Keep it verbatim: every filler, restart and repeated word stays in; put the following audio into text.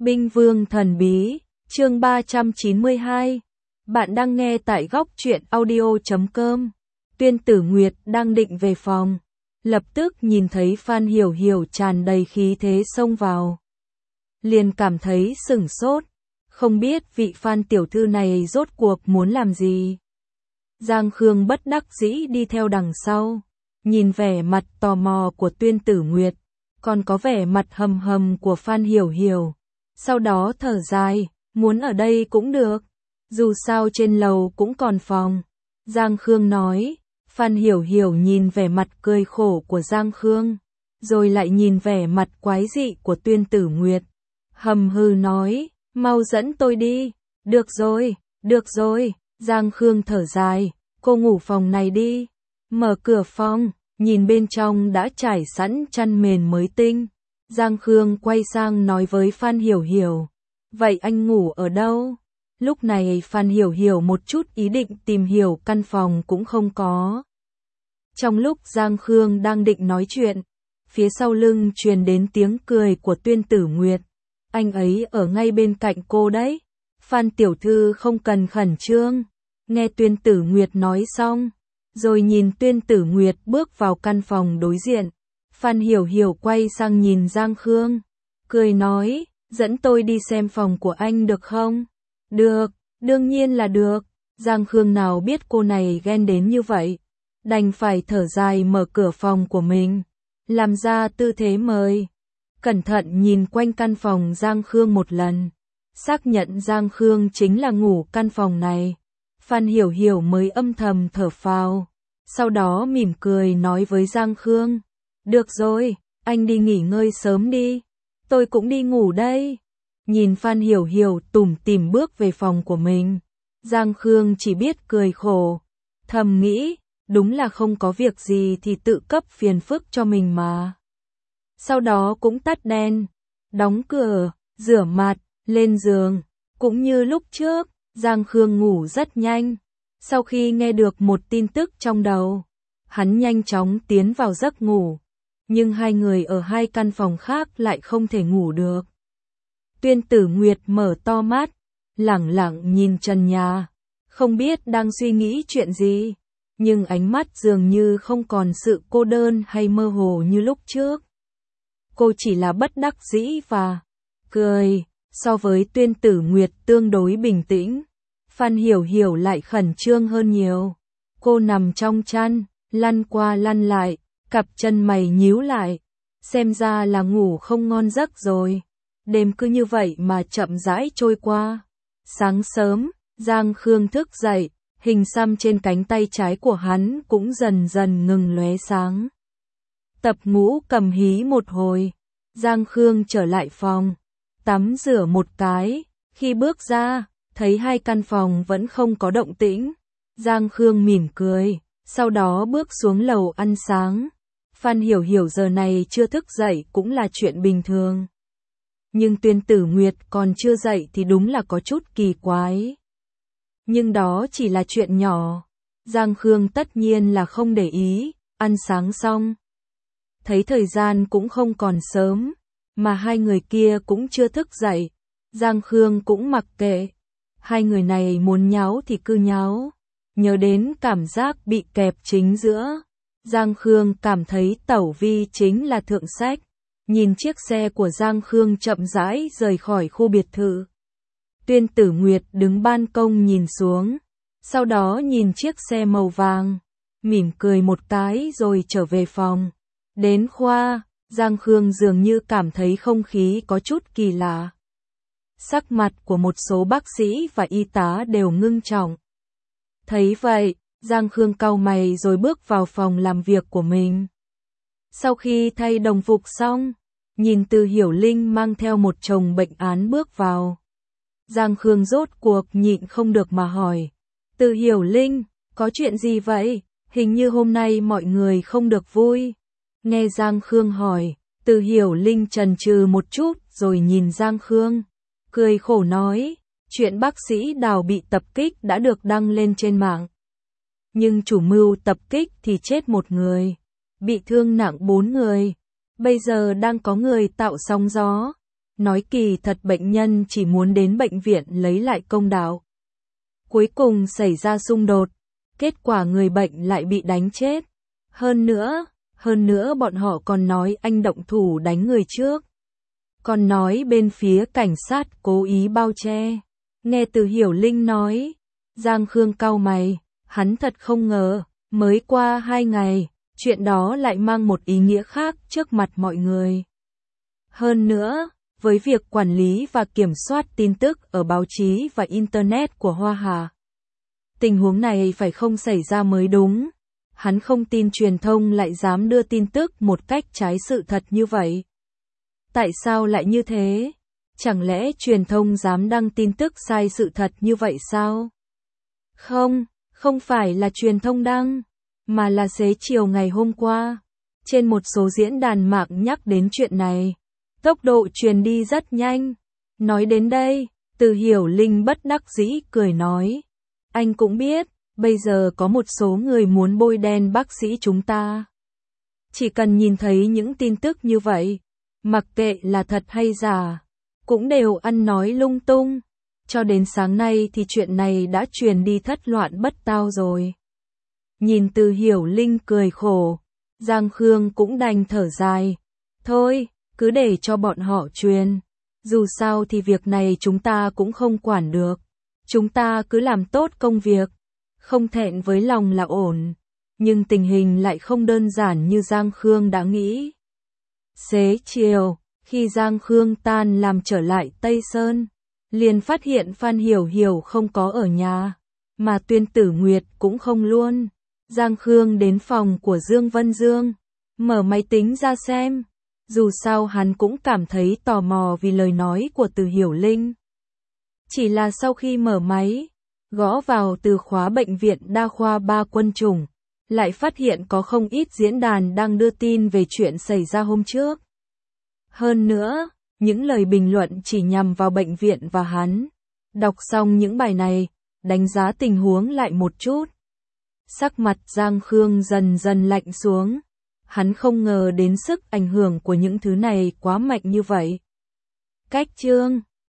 Binh Vương Thần Bí, chương ba trăm chín mươi hai. Bạn đang nghe tại góc truyện audio chấm com. Tuyên Tử Nguyệt đang định về phòng, lập tức nhìn thấy Phan Hiểu Hiểu tràn đầy khí thế xông vào. Liền cảm thấy sửng sốt, không biết vị Phan tiểu thư này rốt cuộc muốn làm gì. Giang Khương bất đắc dĩ đi theo đằng sau, nhìn vẻ mặt tò mò của Tuyên Tử Nguyệt, còn có vẻ mặt hầm hầm của Phan Hiểu Hiểu. Sau đó thở dài, muốn ở đây cũng được, dù sao trên lầu cũng còn phòng. Giang Khương nói. Phan Hiểu Hiểu nhìn vẻ mặt cười khổ của Giang Khương, rồi lại nhìn vẻ mặt quái dị của Tuyên Tử Nguyệt. Hầm hừ nói, mau dẫn tôi đi. Được rồi, được rồi, Giang Khương thở dài, cô ngủ phòng này đi. Mở cửa phòng, nhìn bên trong đã trải sẵn chăn mền mới tinh. Giang Khương quay sang nói với Phan Hiểu Hiểu, vậy anh ngủ ở đâu? Lúc này Phan Hiểu Hiểu một chút ý định tìm hiểu căn phòng cũng không có. Trong lúc Giang Khương đang định nói chuyện, phía sau lưng truyền đến tiếng cười của Tuyên Tử Nguyệt. Anh ấy ở ngay bên cạnh cô đấy. Phan tiểu thư không cần khẩn trương. Nghe Tuyên Tử Nguyệt nói xong, rồi nhìn Tuyên Tử Nguyệt bước vào căn phòng đối diện. Phan Hiểu Hiểu quay sang nhìn Giang Khương, cười nói, dẫn tôi đi xem phòng của anh được không? Được, đương nhiên là được. Giang Khương nào biết cô này ghen đến như vậy, đành phải thở dài mở cửa phòng của mình, làm ra tư thế mời. Cẩn thận nhìn quanh căn phòng Giang Khương một lần, xác nhận Giang Khương chính là ngủ căn phòng này. Phan Hiểu Hiểu mới âm thầm thở phào, sau đó mỉm cười nói với Giang Khương, được rồi, anh đi nghỉ ngơi sớm đi, tôi cũng đi ngủ đây. Nhìn Phan Hiểu Hiểu tủm tỉm bước về phòng của mình, Giang Khương chỉ biết cười khổ, thầm nghĩ, đúng là không có việc gì thì tự cấp phiền phức cho mình mà. Sau đó cũng tắt đèn, đóng cửa, rửa mặt, lên giường, cũng như lúc trước, Giang Khương ngủ rất nhanh. Sau khi nghe được một tin tức trong đầu, hắn nhanh chóng tiến vào giấc ngủ, nhưng hai người ở hai căn phòng khác lại không thể ngủ được. Tuyên Tử Nguyệt mở to mắt, lẳng lặng nhìn trần nhà, không biết đang suy nghĩ chuyện gì, nhưng ánh mắt dường như không còn sự cô đơn hay mơ hồ như lúc trước. Cô chỉ là bất đắc dĩ và cười. So với Tuyên Tử Nguyệt tương đối bình tĩnh, Phan Hiểu Hiểu lại khẩn trương hơn nhiều. Cô nằm trong chăn, lăn qua lăn lại, cặp chân mày nhíu lại, xem ra là ngủ không ngon giấc rồi. Đêm cứ như vậy mà chậm rãi trôi qua. Sáng sớm, Giang Khương thức dậy, hình xăm trên cánh tay trái của hắn cũng dần dần ngừng lóe sáng. Tập ngũ cầm hí một hồi, Giang Khương trở lại phòng, tắm rửa một cái, khi bước ra, thấy hai căn phòng vẫn không có động tĩnh. Giang Khương mỉm cười, sau đó bước xuống lầu ăn sáng. Phan Hiểu Hiểu giờ này chưa thức dậy cũng là chuyện bình thường. Nhưng Tuyên Tử Nguyệt còn chưa dậy thì đúng là có chút kỳ quái. Nhưng đó chỉ là chuyện nhỏ, Giang Khương tất nhiên là không để ý. Ăn sáng xong, thấy thời gian cũng không còn sớm, mà hai người kia cũng chưa thức dậy, Giang Khương cũng mặc kệ. Hai người này muốn nháo thì cứ nháo. Nhớ đến cảm giác bị kẹp chính giữa, Giang Khương cảm thấy Tẩu Vi chính là thượng sách. Nhìn chiếc xe của Giang Khương chậm rãi rời khỏi khu biệt thự. Tuyên Tử Nguyệt đứng ban công nhìn xuống, sau đó nhìn chiếc xe màu vàng, mỉm cười một cái rồi trở về phòng. Đến khoa, Giang Khương dường như cảm thấy không khí có chút kỳ lạ. Sắc mặt của một số bác sĩ và y tá đều ngưng trọng. Thấy vậy, Giang Khương cau mày rồi bước vào phòng làm việc của mình. Sau khi thay đồng phục xong, nhìn Từ Hiểu Linh mang theo một chồng bệnh án bước vào. Giang Khương rốt cuộc nhịn không được mà hỏi, Từ Hiểu Linh, có chuyện gì vậy? Hình như hôm nay mọi người không được vui. Nghe Giang Khương hỏi, Từ Hiểu Linh chần chừ một chút rồi nhìn Giang Khương, cười khổ nói, chuyện bác sĩ Đào bị tập kích đã được đăng lên trên mạng. Nhưng chủ mưu tập kích thì chết một người, bị thương nặng bốn người, bây giờ đang có người tạo sóng gió. nói kỳ thật bệnh nhân chỉ muốn đến bệnh viện lấy lại công đạo. Cuối cùng xảy ra xung đột, kết quả người bệnh lại bị đánh chết. Hơn nữa, hơn nữa bọn họ còn nói anh động thủ đánh người trước. Còn nói bên phía cảnh sát cố ý bao che. Nghe Từ Hiểu Linh nói, Giang Khương cau mày, hắn thật không ngờ, mới qua hai ngày, chuyện đó lại mang một ý nghĩa khác trước mặt mọi người. Hơn nữa, với việc quản lý và kiểm soát tin tức ở báo chí và Internet của Hoa Hà, tình huống này phải không xảy ra mới đúng. Hắn không tin truyền thông lại dám đưa tin tức một cách trái sự thật như vậy. Tại sao lại như thế? Chẳng lẽ truyền thông dám đăng tin tức sai sự thật như vậy sao? Không, không phải là truyền thông đăng, mà là xế chiều ngày hôm qua. Trên một số diễn đàn mạng nhắc đến chuyện này. Tốc độ truyền đi rất nhanh. Nói đến đây, Từ Hiểu Linh bất đắc dĩ cười nói. Anh cũng biết, bây giờ có một số người muốn bôi đen bác sĩ chúng ta. Chỉ cần nhìn thấy những tin tức như vậy, mặc kệ là thật hay giả, cũng đều ăn nói lung tung. Cho đến sáng nay thì chuyện này đã truyền đi thất loạn bất tao rồi. Nhìn Từ Hiểu Linh cười khổ, Giang Khương cũng đành thở dài. Thôi, cứ để cho bọn họ truyền. Dù sao thì việc này chúng ta cũng không quản được. Chúng ta cứ làm tốt công việc. Không thẹn với lòng là ổn. Nhưng tình hình lại không đơn giản như Giang Khương đã nghĩ. Xế chiều, khi Giang Khương tan làm trở lại Tây Sơn, liền phát hiện Phan Hiểu Hiểu không có ở nhà, mà Tuyên Tử Nguyệt cũng không luôn. Giang Khương đến phòng của Dương Vân Dương, mở máy tính ra xem. Dù sao hắn cũng cảm thấy tò mò vì lời nói của Từ Hiểu Linh. Chỉ là sau khi mở máy, gõ vào từ khóa bệnh viện đa khoa Ba Quân Chủng, lại phát hiện có không ít diễn đàn đang đưa tin về chuyện xảy ra hôm trước. Hơn nữa, những lời bình luận chỉ nhằm vào bệnh viện và hắn. Đọc xong những bài này, đánh giá tình huống lại một chút. Sắc mặt Giang Khương dần dần lạnh xuống. Hắn không ngờ đến sức ảnh hưởng của những thứ này quá mạnh như vậy. Cách chương